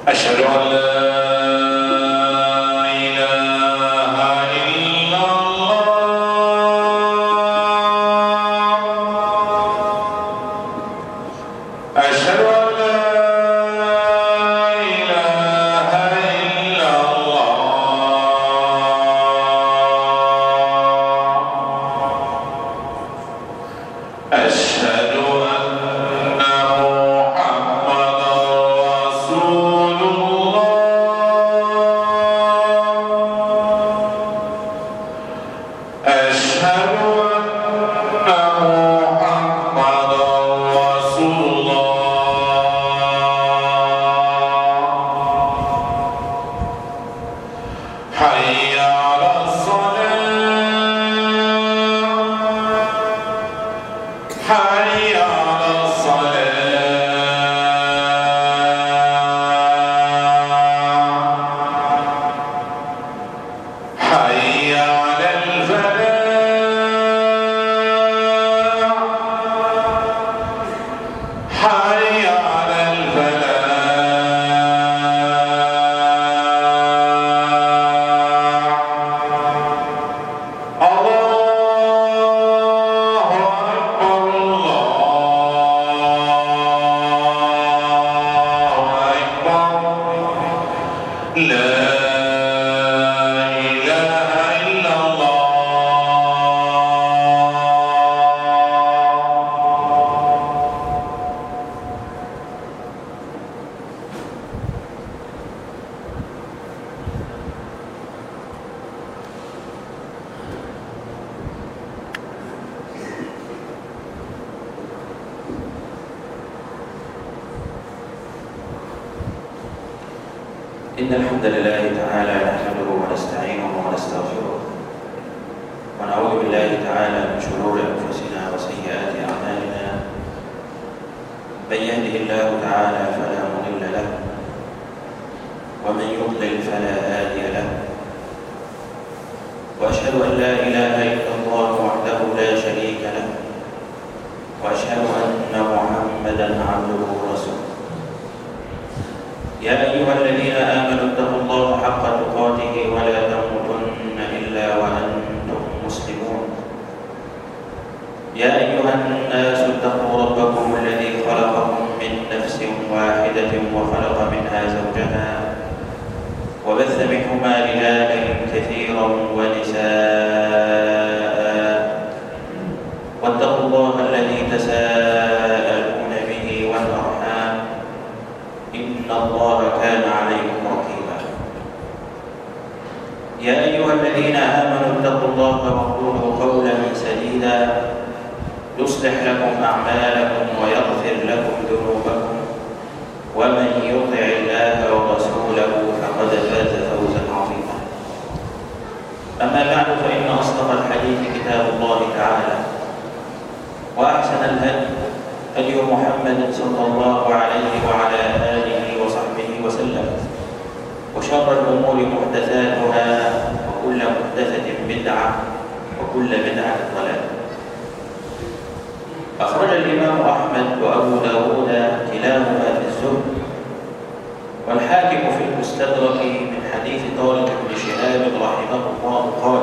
أشهد أن لا إله إلا الله. أشهد أن لا إله إلا الله. أشهد أن محمدا رسول الله. أشهد أن محمدا رسول الله. حي على الصلاة. حي على الصلاة. حي على الفلاح. حي على الفلاح. الله أكبر الله أكبر. لا إله إلا الله. إن الحمد لله تعالى نحمده ونستعينه ونستغفره ونعوذ بالله تعالى من شرور أنفسنا وسيئات أعمالنا. من يهده الله تعالى فلا مضل له ومن يضلل فلا هادي له. وأشهد أن لا إله إلا الله وحده لا شريك له وأشهد أن محمدا عبده ورسوله. يا أيها الذين آمنوا اتقوا الله حق تقاته ولا تموتن إلا وأنتم مسلمون. يا أيها الناس اتقوا ربكم الذي خلقكم من نفس واحدة وخلق منها زوجها وبث منهما رجالا كثيرا ونساء. واتقوا الله الذي تساءلون به والأرحام إن الله كان عليكم رقيبا. يا أيها الذين آمنوا اتقوا الله وقولوا قولا سديدا يصلح لكم أعمالكم ويغفر لكم ذنوبكم ومن يطع الله ورسوله فقد فاز فوزا عظيما. أما بعد فإن أصدق الحديث كتاب الله تعالى وأحسن الهدي هدي محمد صلى الله عليه وعلى آله وصحبه وسلم. وشر الأمور محدثاتها وكل محدثة بدعة وكل بدعة ضلالة. أخرج الإمام أحمد وأبو داود كلاهما في الزهد والحاكم في المستدرك من حديث طارق بن شهاب رحمه الله قال: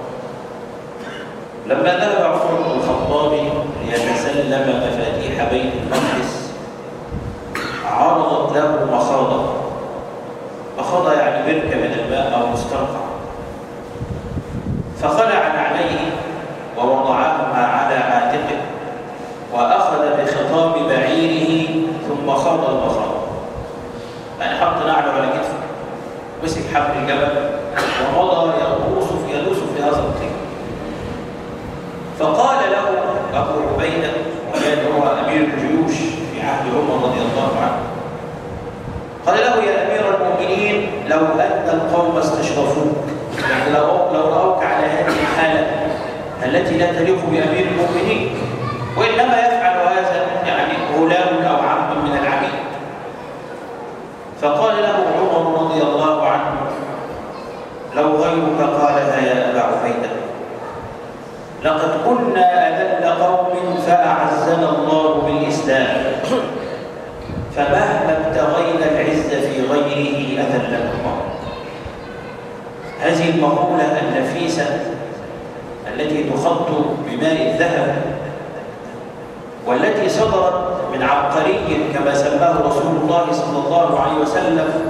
لما ذهب عمر بن الخطاب ليتسلم مفاتيح بيت المقدس عرضت له مخاضة. مخاضة يعني بركة من الماء أو مستنقع. فخلع عليه ووضعهما على عاتقه وأخذ بخطام بعيره ثم خاض المخاض. يعني حط نعله على كتفه مسك حبل الجبل ومضى يدوس في هذا الطين. فقال له أبو عبيدة وكان هو أمير الجيوش في عهد عمر رضي الله عنه، قال له: يا أمير المؤمنين لو أن القوم استشرفوك، يعني لو رأوك على هذه الحالة التي لا تليق بأمير المؤمنين، وإنما يفعل هذا يعني غلام أو عبد من العبيد. فقال له عمر رضي الله عنه: لو غيرك قالها يا أبا عبيدة لقد كنا أذل قوم فأعزنا الله بالإسلام، فمهما ابتغينا العز في غير المقولة النفيسة التي تخط بماء الذهب والتي صدرت من عبقري كما سماه رسول الله صلى الله عليه وسلم: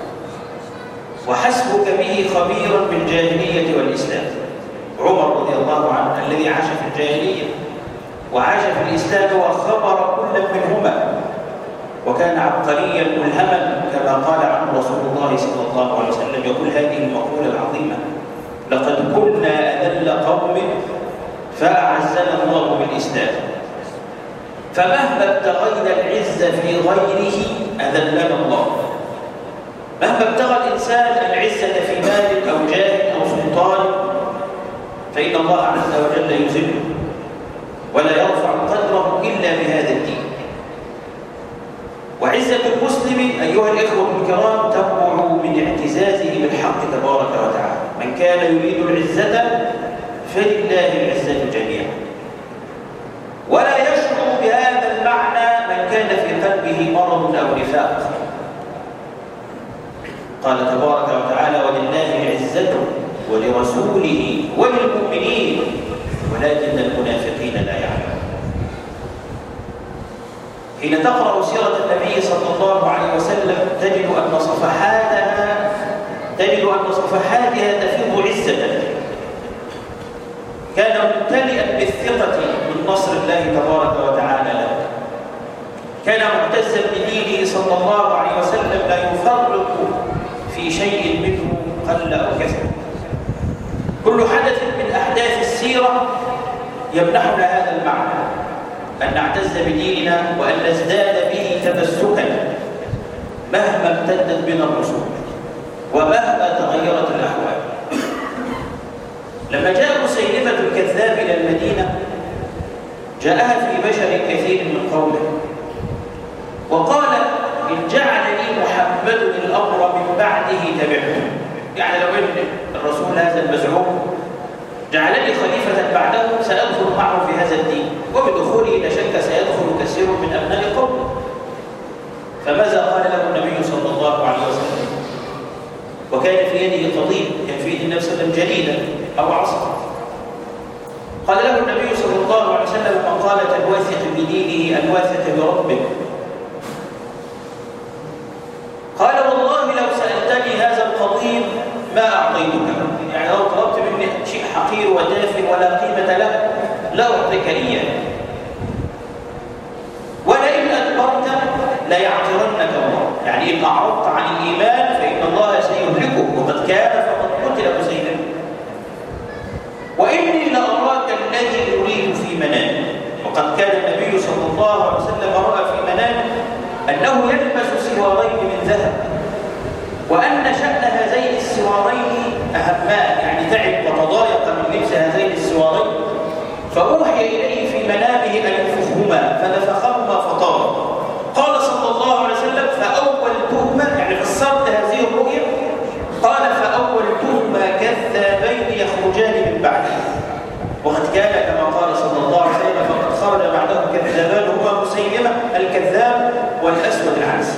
وحسبك به خبيرا بالجاهلية والإسلام. عمر رضي الله عنه الذي عاش في الجاهلية وعاش في الإسلام وخبر كل منهما، وكان عبقريا ملهما كما قال عنه رسول الله صلى الله عليه وسلم، يقول هذه المقولة العظيمة: لقد كنا أذل قوم فأعزنا الله بالإسلام، فمهما ابتغينا العز في غيره أذلنا الله. مهما ابتغى الإنسان العزة في مال أو جاه أو سلطان فإن الله عز وجل يذله ولا يرفع قدره إلا بهذا الدين. وعزة المسلم أيها الإخوة الكرام تنبع من اعتزازه بالحق تبارك وتعالى. من كان يريد العزة فلله العزة جميعا. ولا يشعر بهذا المعنى من كان في قلبه مرض أو نفاق. قال تبارك وتعالى: ولله العزة ولرسوله وللمؤمنين ولكن المنافقين لا يعلمون. حين تقرأ سيرة النبي صلى الله عليه وسلم تجد أن صفحاتها تفيض عزة. كان ممتلئا بالثقة من نصر الله تبارك وتعالى له. كان معتزا بدينه صلى الله عليه وسلم لا يفرق في شيء منه قل أو كثر. كل حدث من أحداث السيرة يمنحنا هذا المعنى، أن نعتز بديننا وأن نزداد به تمسكا مهما امتدت بنا الرسول ومهما تغيرت الأحوال. لما جاء مسيلمة الكذاب إلى المدينة جاءها في بشر كثير من قومه وقال: إن جعلني محمد الأمر من بعده تبعته. يعني لو أن الرسول هذا المزعوم جعلني خليفة بعده سأدخل معه في هذا الدين، وبدخوله لا شك سيدخل كثير من أبناء قومه. فماذا قال له النبي صلى الله عليه وسلم؟ وكان في يده قضيب، كان في يد النبي صلى الله عليه وسلم جريدة أو عصا. قال له النبي صلى الله عليه وسلم مقالة الواثق بدينه الواثق بربه. قال: والله لو سألتني هذا القضيب ما أعطيتك. يعني لو طلبت مني شيء حقير وتافه ولا قيمة له لا أعطيك إياه. ولئن أدبرت ليعترنك الله. يعني إن أعرضت عن الإيمان فإن الله سيهلكه، وقد كان فقد قتل مسيلمة. وإني لأراك الذي أريد في منامي. وقد كان النبي صلى الله عليه وسلم رأى في منامه أنه يلبس سوارين من ذهب، وأن شأن هذين السوارين أهمان، يعني تعب وتضايق من لبس هذين السوارين، فأوحي إليه في منامه أن ينفخهما فنفخهما فطار. قال صلى الله عليه وسلم: فأولتهما، يعني فسرت هذه الرؤيا، قال: فأولتهما كذابين يخرجان من بعده. وقد كان كما قال صلى الله عليه وسلم: فقد خرج بعده كذابان هما مسيلمة الكذاب والأسود العنسي.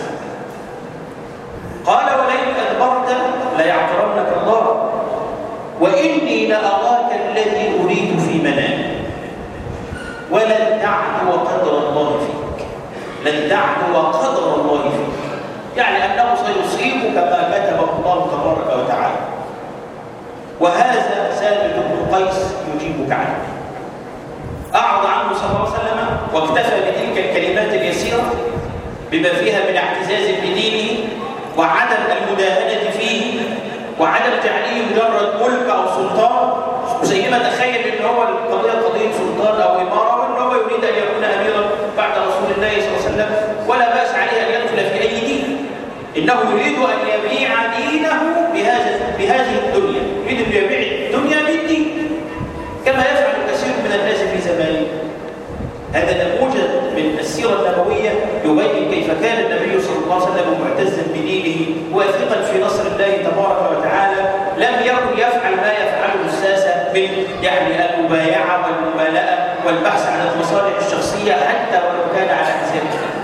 قال: ولئن أدبرت ليعترنك الله، وإني لأراك الذي أريد في منامي، ولن تعدو قدر الله فيك. لن تعدو قدر الله فيك، يعني أنه سيصيبك ما كتبه الله تبارك وتعالى. وهذا ثابت بن قيس يجيبك عنه. أعرض عنه صلى الله عليه وسلم واكتفى بتلك الكلمات اليسيرة بما فيها من اعتزاز بدينه وعدم المداهنة فيه وعدم تعليم مجرد ملك أو سلطان. مسيلمة تخيل أن هو القضية قضية سلطان أو إمارة، وأن هو يريد أن يكون أميرا بعد رسول الله صلى الله عليه وسلم، ولا بأس عليه أن يدخل في أي دين. إنه يريد أن يبيع دينه بهذه الدنيا، يريد أن يبيع الدنيا بالدين كما يفعل كثير من الناس في زمانه. هذا نموذج من السيرة النبوية يبين كيف كان النبي صلى الله عليه وسلم معتزا بدينه واثقا في نصر الله تبارك وتعالى، لم يكن يفعل ما يفعله الساسة من يعني المبايعة والمبالاة والبحث عن المصالح الشخصية حتى ولو كان على حساب الدين.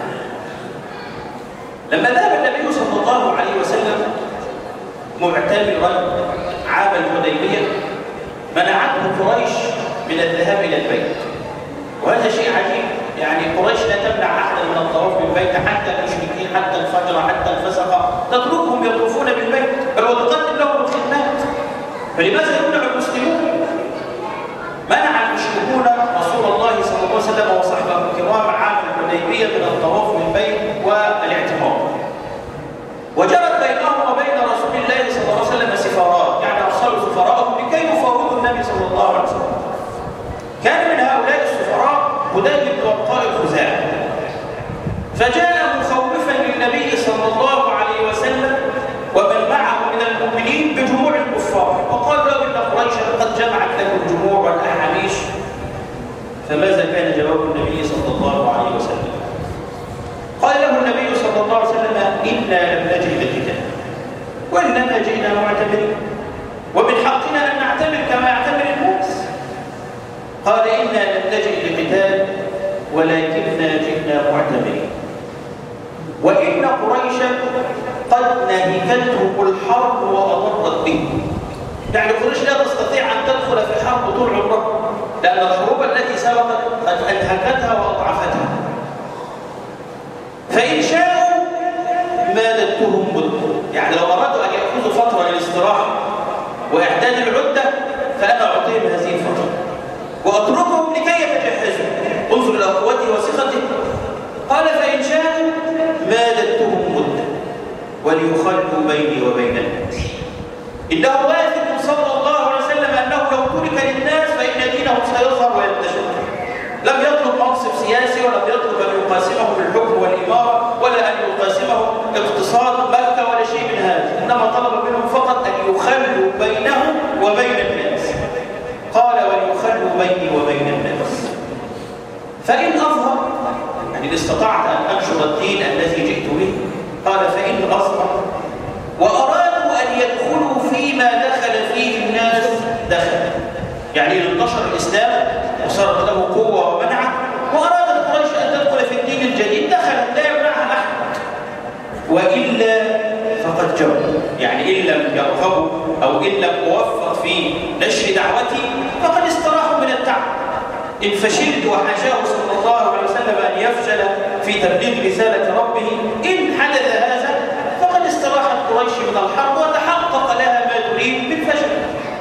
لما ذهب النبي صلى الله عليه وسلم معتمرا عام الحديبية منعته قريش من الذهاب إلى البيت، وهذا شيء عجيب. يعني قريش لا تمنع أحدا من الطواف بالبيت، حتى المشركين، حتى الفجر، حتى الفسقة، تتركهم يطوفون بالبيت، بل وتقدم لهم الخدمات. فلماذا يمنع المسلمون؟ منع المشركون رسول الله صلى الله عليه وسلم وصحبه الكرام عام الحديبية من الطواف بالبيت والاعتمار. وجرت بينهم وبين رسول الله صلى الله عليه وسلم سفارات، يعني أرسلوا سفراءهم لكي يفاوضوا النبي صلى الله عليه وسلم. كان من هؤلاء السفراء هدي بن ورقاء الخزاعي، فجاء مخوفا للنبي صلى الله عليه وسلم ومن معه من المؤمنين بجموع الكفار، وقال له إن قريشا قد جمعت لكم جموع والأحاميش. فماذا كان جواب النبي صلى الله عليه وسلم؟ قال له النبي صلى الله عليه وسلم: إنا لم نجد القتال، وإنما جئنا معتمرين، ومن حقنا أن نعتمر كما يعتمر الناس. قال: إنا لم نجد القتال ولكننا جئنا معتمرين، وإن قريشا قد نهكتهم الحرب وأضرت بهم. يعني قريش لا تستطيع أن تدخل في حرب طول عمرها، لأن الحروب التي سبقت قد أنهكتها وأضعفتها. فإن شاءوا مادتهم مدة، يعني لو أرادوا أن يأخذوا فترة للاستراحة وإعداد العدة فأنا أعطيهم هذه الفترة وأتركهم لكي يتجهزوا. انظر إلى قوته وثقته. قال: فإن شاءوا مادتهم مدة وليخلوا بيني وبين الناس. إنه واثق صلى الله عليه وسلم أنه لو ترك للناس فإن دينهم سيظهر وينتشر. لم يطلب منصب سياسي، ولم يطلب أن يقاسمهم بالحكم والإمارة، ولا أن يقاسمهم اقتصاد مكة، ولا شيء من هذا. إنما طلب منهم فقط أن يخلوا بينهم وبين الناس. قال: وليخلوا بيني وبين الناس. فإن أظهر، يعني إن استطعت أن أنشر الدين الذي جئت به، قال: فإن أظهر وأرادوا أن يدخلوا فيما دخل فيه الناس دخل، يعني إن انتشر الإسلام وصارت له قوة ومنعة، وأرادت قريش أن تدخل في الدين الجديد دخلت، لا يمنعها أحد. وإلا فقد جروا، يعني إن لم يرغبوا أو إن لم أوفق في نشر دعوتي فقد استراحوا من التعب. إن فشلت وحاشاه صلى الله عليه وسلم أن يفشل في تبليغ رسالة ربه، إن حدث هذا فقد استراحت قريش من الحرب وتحقق لها ما تريد بالفشل.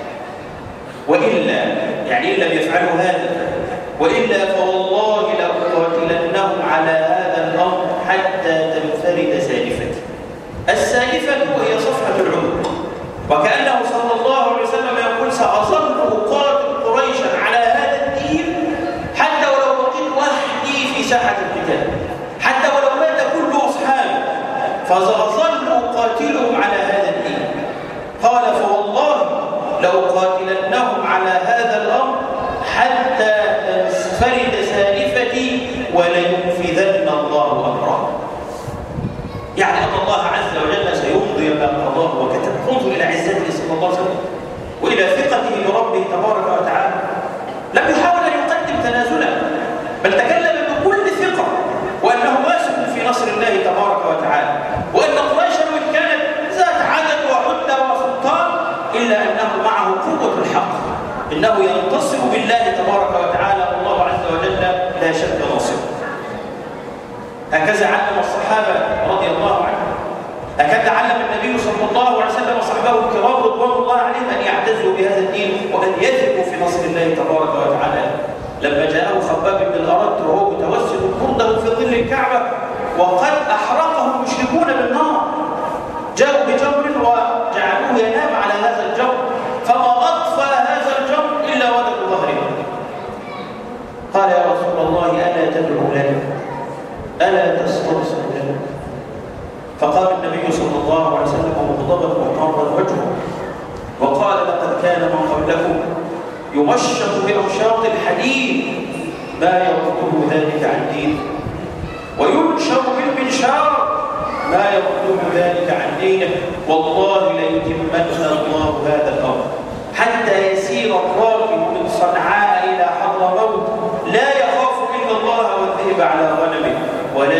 وإلا، يعني إن لم يفعلوا هذا، وإلا فوالله لأقاتلنهم على هذا الأمر حتى تنفرد سالفتي. السالفة هي صفحة العنق، وكأنه صلى الله عليه وسلم يقول: سأظل أقاتل قريشا على هذا الدين حتى ولو بقيت وحدي في ساحة القتال، حتى ولو مات كل أصحابي، فسأظل أقاتلهم على هذا الدين. قال: فوالله لأقاتلنهم على هذا الأمر حتى تنفرد سالفتي ولينفذن الله أمره. يعني أن الله عز وجل سيمضي ما قضاه وكتب. انظر إلى عزته صلى الله عليه وسلم وإلى ثقته بربه تبارك وتعالى. لم يحاول أن يقدم تنازلا، بل تكلم بكل ثقة وأنه واثق في نصر الله تبارك وتعالى، وأن قريشا وإن كانت ذات عدد وعدة وسلطان إلا أنه معه قوة الحق، إنه ينتصر بالله تبارك وتعالى، والله عز وجل لا شك ناصر. هكذا علم الصحابة رضي الله عنهم، هكذا علم النبي صلى الله عليه وسلم وصحبه الكرام رضوان الله عليهم أن يعتزوا بهذا الدين وأن يثقوا في نصر الله تبارك وتعالى. لما جاءه خباب بن الأرت وهو متوسد برده في ظل الكعبة وقد أحرقه المشركون بالنار، جاءوا بجمر وجعلوه ينام على هذا الجمر، فما أطفأ هذا الجمر إلا ودك ظهره. قال: يا رسول الله ألا تدعو لنا؟ ألا تستنصر لنا؟ فقال النبي صلى الله عليه وسلم مغضبا محمرا وجهه وقال: لقد كان من قبلكم يمشط بأمشاط الحديد ما يرده ذلك عن دينه، وينشر بالمنشار ما يرده ذلك عن دينه، والله ليتمن الله هذا الأمر حتى يسير الراكب من صنعاء إلى حضرموت لا يخاف إلا الله والذئب على غنمه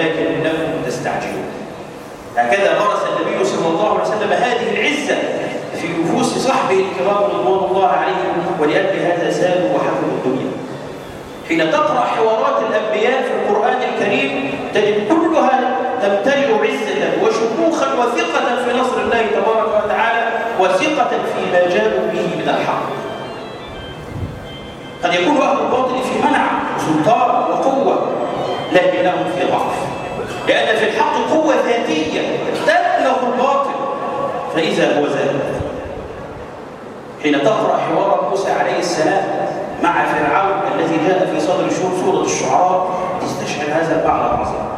ولكنكم تستعجلون. هكذا غرس النبي صلى الله عليه وسلم هذه العزة في نفوس صحبه الكرام رضوان الله عليهم، ولأجل هذا زادوا وحفظوا الدنيا. حين تقرأ حوارات الأنبياء في القرآن الكريم تجد كلها تمتلئ عزة وشموخا وثقة في نصر الله تبارك وتعالى، وثقة فيما جاءوا به من الحق. قد يكون أهل الباطل في منع وسلطان وقوة، لكنهم في ضعف، لأن في الحق قوة ذاتية تبلغ الباطل، فإذا هو زاد. حين تقرأ حوار موسى عليه السلام مع فرعون الذي جاء في صدر سورة الشعراء تستشعر هذا المعنى العظيم.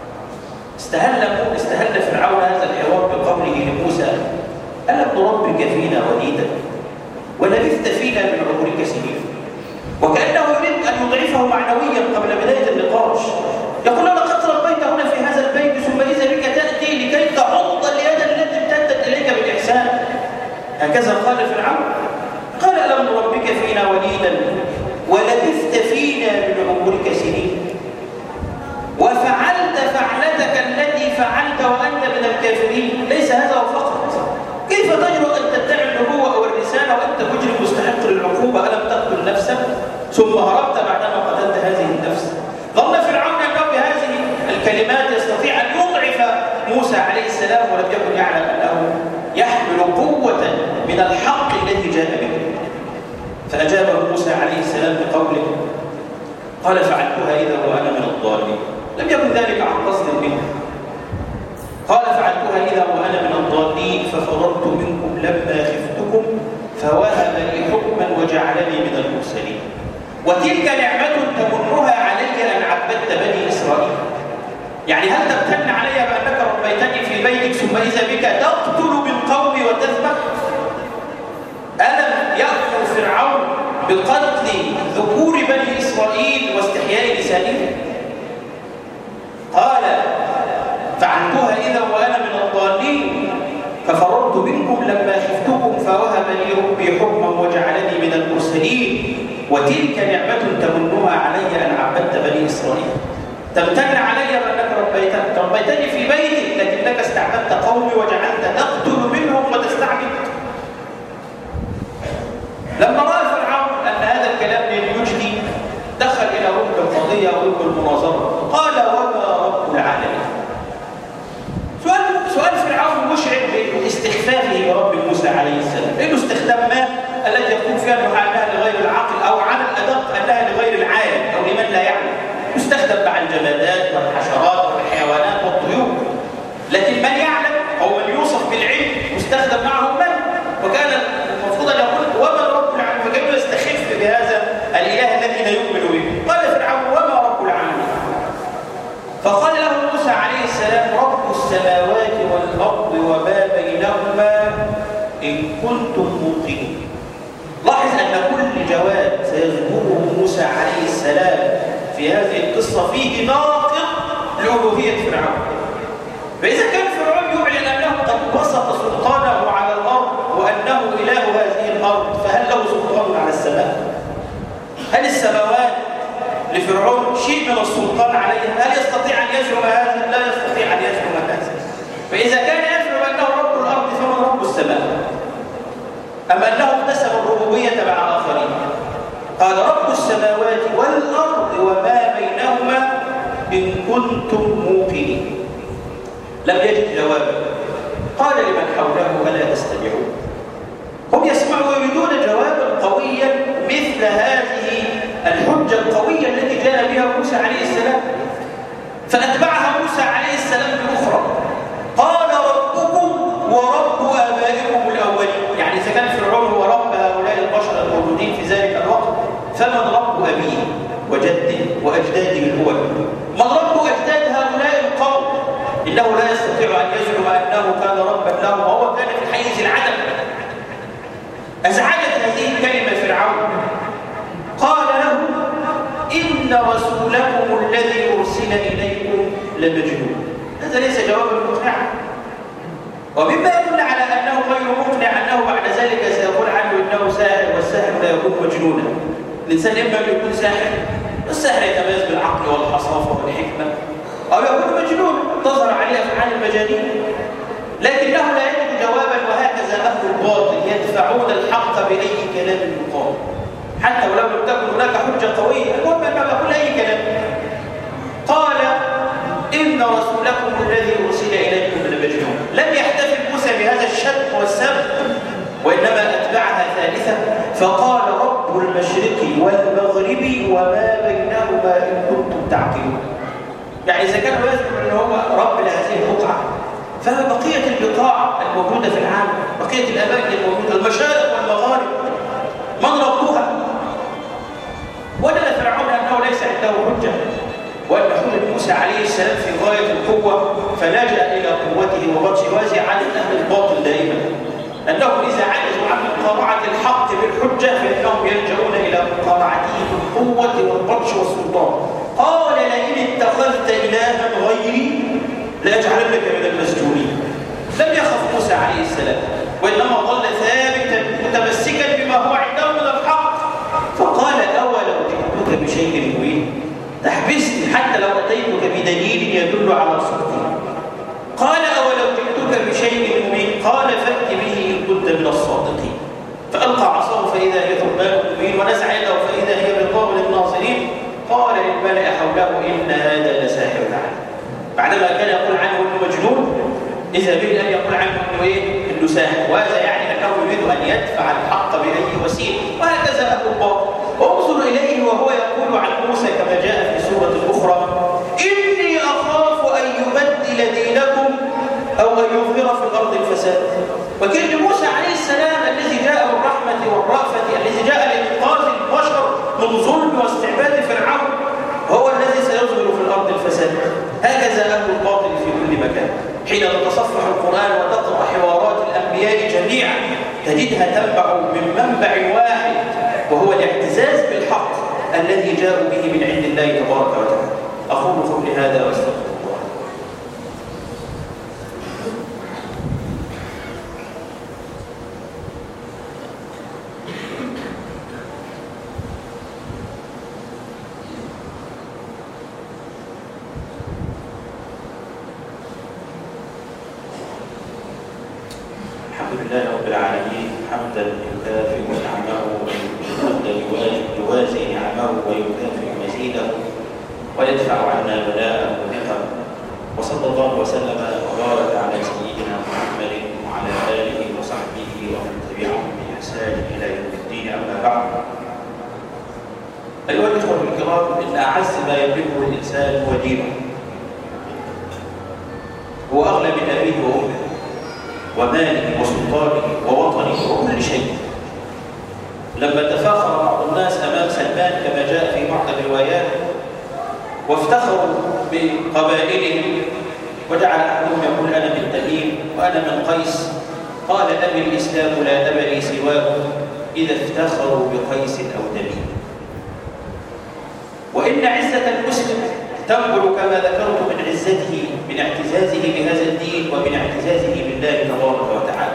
استهل فرعون هذا الحوار بقوله لموسى: ألم نربك فينا وليدا ولبثت فينا من عمرك سنين؟ وكأنه يريد أن يضعفه معنويا قبل بداية النقاش. يقول: لقد ربيت هنا في هذا البيت، ثم إذا بك تأتي لكي تعض اليد التي امتدت إليك بالإحسان. هكذا قال فرعون. قال: ألم نربك فينا وليدا ولبثت فينا من عمرك سنين وفعلت فعلتك التي فعلت وأنت من الكافرين. ليس هذا فقط، كيف تجرؤ أن تدعي النبوة أو الرسالة وأنت مجرم مستحق للعقوبة؟ ألم تقتل نفسا ثم هربت بعدما قتلت هذه النفس؟ ظن فرعون أنه بهذه الكلمات يستطيع أن يضعف موسى عليه السلام، ولم يكن يعلم أنه يحمل قوة من الحق الذي جاء به. فأجابه موسى عليه السلام بقوله: قال: فعلتها إذا وأنا من الضالين. لم يكن ذلك عن قصد منه. قال: فعلتها إذا وأنا من الضالين ففررت منكم لما خفتكم فوهب لي حكما وجعلني من المرسلين. وتلك نعمة تمنها علي أن عبدت بني إسرائيل. يعني هل تمتن علي بأنك ربيتني في بيتك ثم إذا بك تقتل بالقوم وتذبح؟ ألم يأمر فرعون بقتل ذكور بني إسرائيل واستحياء نسائهم؟ قال: فعلتها إذا وأنا من الضالين ففررت منكم لما خفتكم فوهب لي ربي حكما وجعلني من المرسلين. وتلك نعمة تمنها علي أن عبدت بني إسرائيل. تمتن علي بأنك ربيتني في بيتك، لكنك استعبدت قومي وجعلت تقتل منهم وتستعبد. لما رأى فرعون أن هذا الكلام لن يجدي دخل إلى رب القضية ورب المناظرة. قال: وما رب العالمين؟ سؤال فرعون مشعر باستخفافه برب موسى عليه السلام، لأنه استخدام ما التي يقول فيها أنها لغير العاقل، أو على الأدق أنها لغير العالم أو لمن لا يعلم. يستخدم مع الجمادات والحشرات والحيوانات والطيور، لكن من يعلم أو من يوصف بالعلم يستخدم معه من؟ وكان المفروض أن يقول: وما رب العالمين؟ فكان يستخف بهذا الإله الذي لا يؤمن به. قال فرعون: وما رب العالمين؟ فقال له موسى عليه السلام: رب السماوات والأرض وما بينهما إن كنتم موقنين. لاحظ أن كل جواب سيذكره موسى عليه السلام في هذه القصة فيه ناقض لألوهية فرعون. فإذا كان فرعون يعلن أنه قد بسط سلطانه على الأرض وأنه إله هذه الأرض، فهل له سلطان على السماء؟ هل السماوات لفرعون شيء من السلطان عليها؟ هل يستطيع أن يزعم هذا؟ لا يستطيع أن يزعم هذا. فإذا كان يزعم أنه رب الأرض فمن رب السماء؟ أم أنه اكتسب الربوبية مع آخرين؟ قال: رب السماوات والأرض وما بينهما إن كنتم موقنين. لم يجد جوابا. قال لمن حوله: ألا تستمعون؟ هم يسمعوا ويريدون جوابا قويا مثل هذه الحجة القوية التي جاء بها موسى عليه السلام. فأتبعها موسى عليه السلام بأخرى. قال: ربكم ورب آبائكم الأولين. يعني إذا كان فرعون هو رب هؤلاء البشر الموجودين في ذلك الوقت، فمن رب أبيه وجده وأجداده الأول؟ من رب أجداد هؤلاء القوم؟ إنه لا يستطيع أن يزعم أنه كان ربا لهم وهو كان في حيز العدم. أزعجت هذه الكلمة فرعون. قال له: إن رسولكم الذي أرسل إليكم لمجنون. هذا ليس جوابا مقنعا، ومما يدل على أنه غير مقنع أنه بعد ذلك سيقول عنه إنه ساحر، والساحر لا يكون مجنونا. الإنسان إما أن يكون ساحر، والساحر يتميز بالعقل والحصافة والحكمة، أو يكون مجنونا تظهر عليه أفعال المجانين، لكنه لا يجد جوابا. وهكذا أهل الباطل يدفعون الحق بأي كلام يقال، حتى ولو لم تكن هناك حجة قوية، المهم أن يقول أي كلام. قال إن رسولكم الذي أرسل إليكم لمجنون. لم يحتفل موسى بهذا الشتم والسب، وإنما أتبعها ثالثة فقال رب المشرق والمغرب وما بينهما إن كنتم تعقلون. يعني إذا كانوا يذكرون أنه هو رب لهذه البقعة، فبقية البقاع الموجودة في العالم، بقية الأماكن الموجودة، المشارق والمغارب، من ربها؟ وجد فرعون أنه ليس عنده حجة، وأن حجة موسى عليه السلام في غاية القوة، فلجأ إلى قوته وبطشه. وهذه عادة أهل الباطل دائما، أنهم إذا عجزوا عن مقاطعة الحق بالحجة فإنهم يلجؤون إلى مقاطعته بالقوة والبطش والسلطان. قال لئن اتخذت إلها غيري لأجعلنك من المسجونين. لم يخف موسى عليه السلام، وإنما ظل ثابتا متمسكا بما هو عنده من الحق. فقال أولو جئتك بشيء مبين، تحبسني حتى لو أتيتك بدليل يدل على صدقي. قال أولو جئتك بشيء مبين، قال فأت به إن كنت من الصادقين. فألقى عصاه فإذا هي ثعبان مبين، ونزع يده فإذا هي بيضاء للناظرين. قال للملأ حوله إن هذا لساحر عليم. بعدما كان يقول عنه انه مجنون، اذا به ان يقول عنه انه انه ساحر، وهذا يعني انه يريد ان يدفع الحق باي وسيله. وهكذا اهل الباطل. انظر اليه وهو يقول عن موسى كما جاء في سوره اخرى: اني اخاف ان يبدل دينكم او ان يظهر في الارض الفساد. وكان موسى عليه السلام الذي جاء بالرحمه والرأفه، الذي جاء لانقاذ البشر من ظلم واستعباد فرعون، هو الذي سيظهر في الارض الفساد. هكذا أهل الباطل في كل مكان. حين تتصفح القرآن وتقرأ حوارات الأنبياء جميعا تجدها تنبع من منبع واحد، وهو الاعتزاز بالحق الذي جاءوا به من عند الله تبارك وتعالى. أقول قولي هذا واستغفر الله. الحمد لله رب العالمين حمدا يكافئ نعمه يوازي نعمه ويكافئ مزيده ويدفع عنا بلاءه ونقمه. وصلى الله وسلم وبارك على سيدنا محمد وعلى اله وصحبه ومن تبعهم باحسان الى يوم الدين. اما بعد، ايها الاخوه الكرام، ان اعز ما يملكه الانسان هو دينه، هو اغلى من ابيه وامه وماله وسلطانه ووطنه وكل شيء. لما تفاخر بعض الناس امام سلمان كما جاء في بعض الروايات وافتخروا بقبائلهم، وجعل احدهم يقول انا من تميم وانا من قيس، قال ابي الاسلام لا اب لي سواه اذا افتخروا بقيس او تميم. وان عزه المسلم تنبع كما ذكرت من عزته، من اعتزازه بهذا الدين ومن اعتزازه بالله تبارك وتعالى.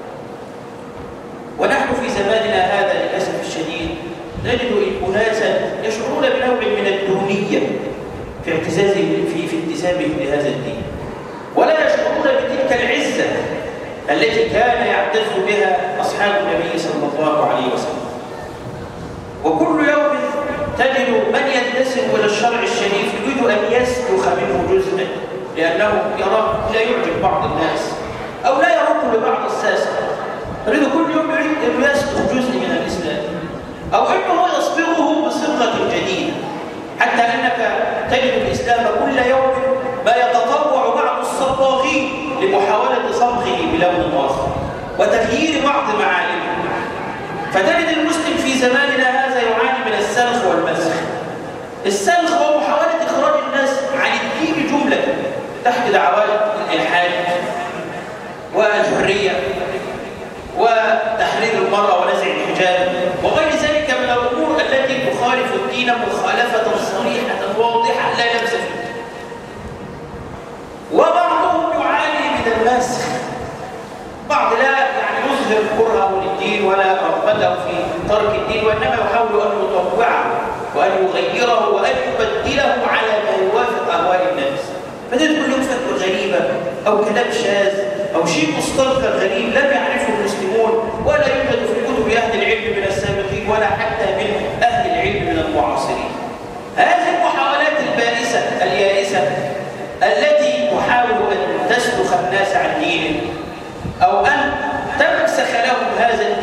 ونحن في زماننا هذا للاسف الشديد نجد اناسا يشعرون بنوع من الدونيه في اعتزازه في انتسابهم لهذا الدين، ولا يشعرون بتلك العزه التي كان يعتز بها اصحاب النبي صلى الله عليه وسلم. وكل يوم تجد من ينتسب الى الشرع الشريف يريد ان يسلخ منه جزءا، لانه يرى لا يعجب بعض الناس او لا يرد لبعض الساسه، يريد كل يوم يريد ان يسلخ جزء من الاسلام، او انه يصبغه بصبغه جديده، حتى انك تجد الاسلام كل يوم ما يتطوع بعض الصباغين لمحاوله صبغه بلون اخر وتغيير بعض معالمه. فتجد المسلم في زماننا هذا يعاني من السلخ والمسخ. السلخ هو محاولة إخراج الناس عن الدين جملة تحت دعوات الإلحاد والحرية وتحرير المرأة ونزع الحجاب وغير ذلك من الأمور التي تخالف الدين مخالفة صريحة واضحة لا لبس فيها. وبعضهم يعاني من المسخ، بعض لا يظهر كرهه للدين ولا رغبته في ترك الدين، وانما يحاول ان يطوعه وان يغيره وان يبدله على ما يوافق اهواء الناس. فتجد كل يوم فتوى غريبه او كلام شاذ او شيء مستنكر غريب لم يعرفه المسلمون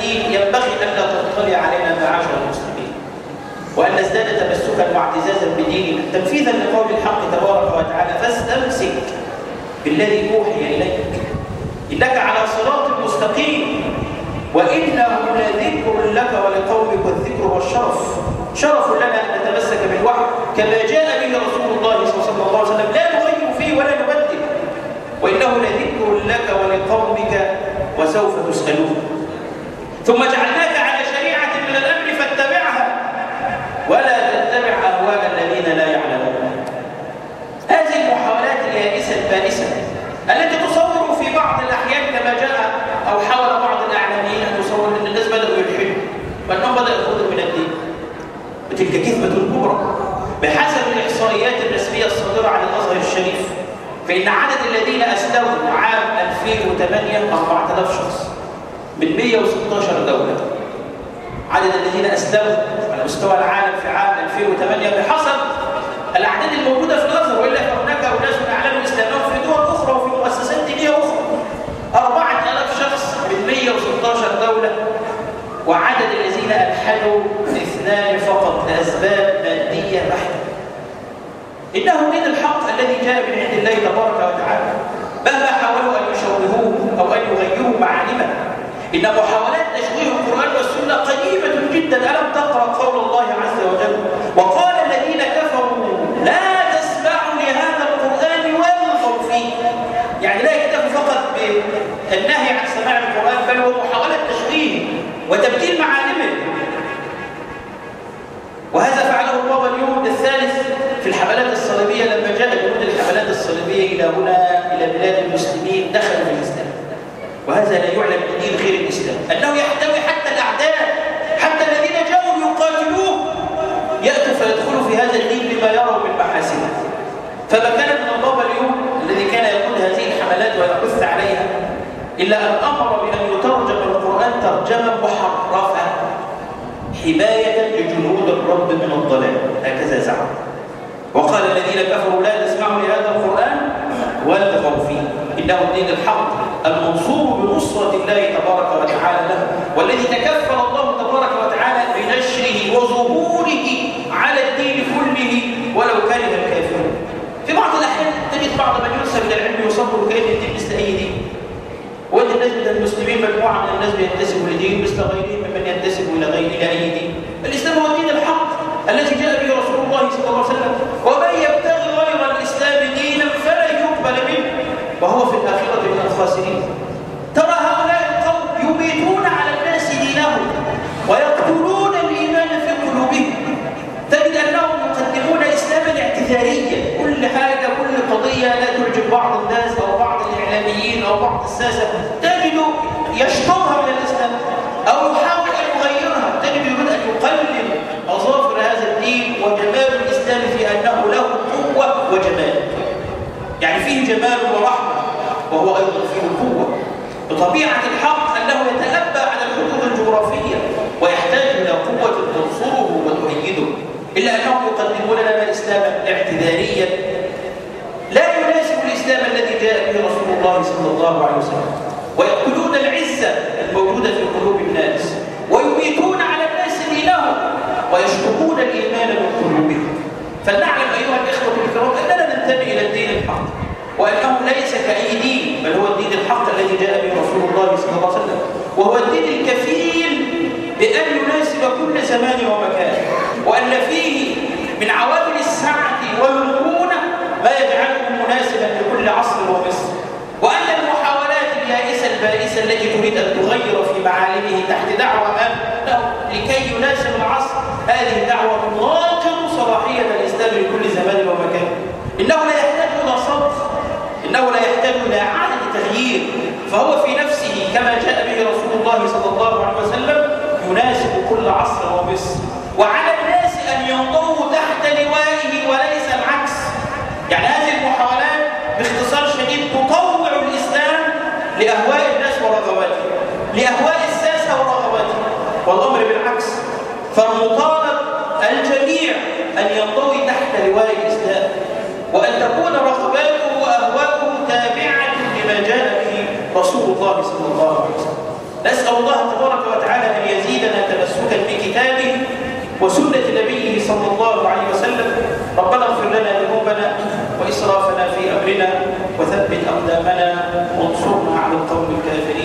الدين ينبغي أن لا تطلع علينا معاشر المسلمين، وأن نزداد تمسكا واعتزازا بديننا تنفيذا لقول الحق تبارك وتعالى: فاستمسك بالذي أوحي إليك إنك على صراط مستقيم وإنه لذكر لك ولقومك، والذكر والشرف. شرف لنا أن نتمسك بالوحي كما جاء به رسول الله صلى الله عليه وسلم، لا نغير فيه ولا نبدل، وإنه لذكر لك ولقومك وسوف تسألون. ثم جعلناك على شريعة من الأمر فاتبعها ولا تتبع أهواء الذين لا يعلمون. هذه المحاولات اليائسة البائسة التي تصور في بعض الأحيان كما جاء أو حاول بعض الأعلاميين أن يصور أن الناس بدأوا يلحدوا وأنهم بدأوا يخرجوا من الدين، وتلك كذبة كبرى. بحسب الإحصائيات الرسمية الصادرة عن الأزهر الشريف، فإن عدد الذين أسلموا عام 2008 4000 شخص من 116 دولة. عدد الذين أسلموا على مستوى العالم في عام 2008 بحسب الأعداد الموجودة في الأزهر، وإلا فهناك أناس أعلنوا إسلامهم في دول أخرى وفي مؤسسات دينية أخرى. 4000 شخص من 116 دولة، وعدد الذين ألحدوا 2 فقط لأسباب مادية بحتة. إنه دين الحق الذي جاء من عند الله تبارك وتعالى، مهما حاولوا أن يشوهوه أو أن يغيروا معالمه. إن محاولات تشويه القرآن والسنة قديمة جدا. ألم تقرأ قول الله عز وجل: وقال الذين كفروا لا تسمعوا لهذا القرآن والغوا فيه. يعني لا يكتفي فقط بالنهي عن سماع القرآن، بل هو محاولة تشويه وتبديل معالمه. وهذا فعله البابا اليوم الثالث في الحملات الصليبية، لما جاء جنود الحملات الصليبية إلى هنا إلى بلاد المسلمين دخلوا في الإسلام. وهذا لا يعلم من دين غير الإسلام، أنه يحتوي حتى الأعداء، حتى الذين جاءوا ليقاتلوه يأتوا فيدخلوا في هذا الدين لما يروا من محاسنه. فما كان من البابا اليوم الذي كان يقود هذه الحملات ويحث عليها إلا أن أمر بأن يترجم القرآن ترجمة محرفة حماية لجنود الرب من الضلال، هكذا زعم. وقال الذين كفروا لا تسمعوا لهذا القرآن والغوا فيه، إنه الدين الحق المنصور بنصرة الله تبارك وتعالى له، والذي تكفل الله تبارك وتعالى بنشره وظهوره على الدين كله ولو كره الكافرون. في بعض الأحيان تجد بعض من ينسب إلى العلم يصبر كأن الدين مثل أي دين، وأن الناس من المسلمين مجموعة من الناس بينتسبوا لدين مثل غيرهم ممن ينتسبوا إلى أي دين. الإسلام هو الدين الحق الذي جاء به رسول الله صلى الله عليه وسلم، ومن يبتغي غير الإسلام دينا فلن يقبل منه وهو في الآخرة من الخاسرين. ترى هؤلاء القوم يبيتون على الناس دينهم ويقتلون الإيمان في قلوبهم. تجد أنهم يقدمون إسلاما اعتذاريا، كل حاجة كل قضية لا تعجب بعض الناس أو بعض الإعلاميين أو بعض الساسة تجد يشطبها من الإسلام أو يحاول أن يغيرها. تجد يريد أن يقلل أظافر هذا الدين وجمال الإسلام في أنه له قوة وجمال، يعني فيه جمال ورحمة وهو أيضا فيه قوة. بطبيعة الحق أنه يتأبى على الحدود الجغرافية ويحتاج إلى قوة تنصره وتؤيده، إلا أنهم يقدمون لنا الإسلام اعتذاريا لا يناسب الإسلام الذي جاء به رسول الله صلى الله عليه وسلم، ويقتلون العزة الموجودة في قلوب الناس ويميتون على الناس دينهم ويشطبون الإيمان من قلوبهم. فلنعلم أيها الإخوة الكرام أننا ننتمي إلى الدين الحق، وأنه ليس كأي دين، بل هو الدين الحق الذي جاء به رسول الله صلى الله عليه وسلم، وهو الدين الكفيل بأن يناسب كل زمان ومكان، وأن فيه من عوامل السعة والمرونة ما يجعله مناسبا لكل عصر ومصر، وأن المحاولات اليائسة البائسة التي تريد أن تغير في معالمه تحت دعوة لكي يناسب العصر، هذه دعوة ناقض صلاحية الإسلام لكل زمان ومكان. إنه لا يحتاج إلى صبر، إنه لا يحتاج إلى إعادة تغيير، فهو في نفسه كما جاء به رسول الله صلى الله عليه وسلم يناسب كل عصر ومصر، وعلى الناس أن ينضووا تحت لوائه وليس العكس. يعني هذه المحاولات باختصار شديد تطوع الإسلام لأهواء الناس ورغباته، لأهواء الساسة ورغباته، والأمر بالعكس. فالمطالب الجميع أن ينضوي تحت لواء الإسلام، وأن تكون رغباته وأهواءه تابعة لما جاء به رسول الله صلى الله عليه وسلم. نسأل الله تبارك وتعالى أن يزيدنا تمسكا بكتابه وسنة نبيه صلى الله عليه وسلم. ربنا اغفر لنا ذنوبنا وإسرافنا في أمرنا وثبت أقدامنا وانصرنا على القوم الكافرين.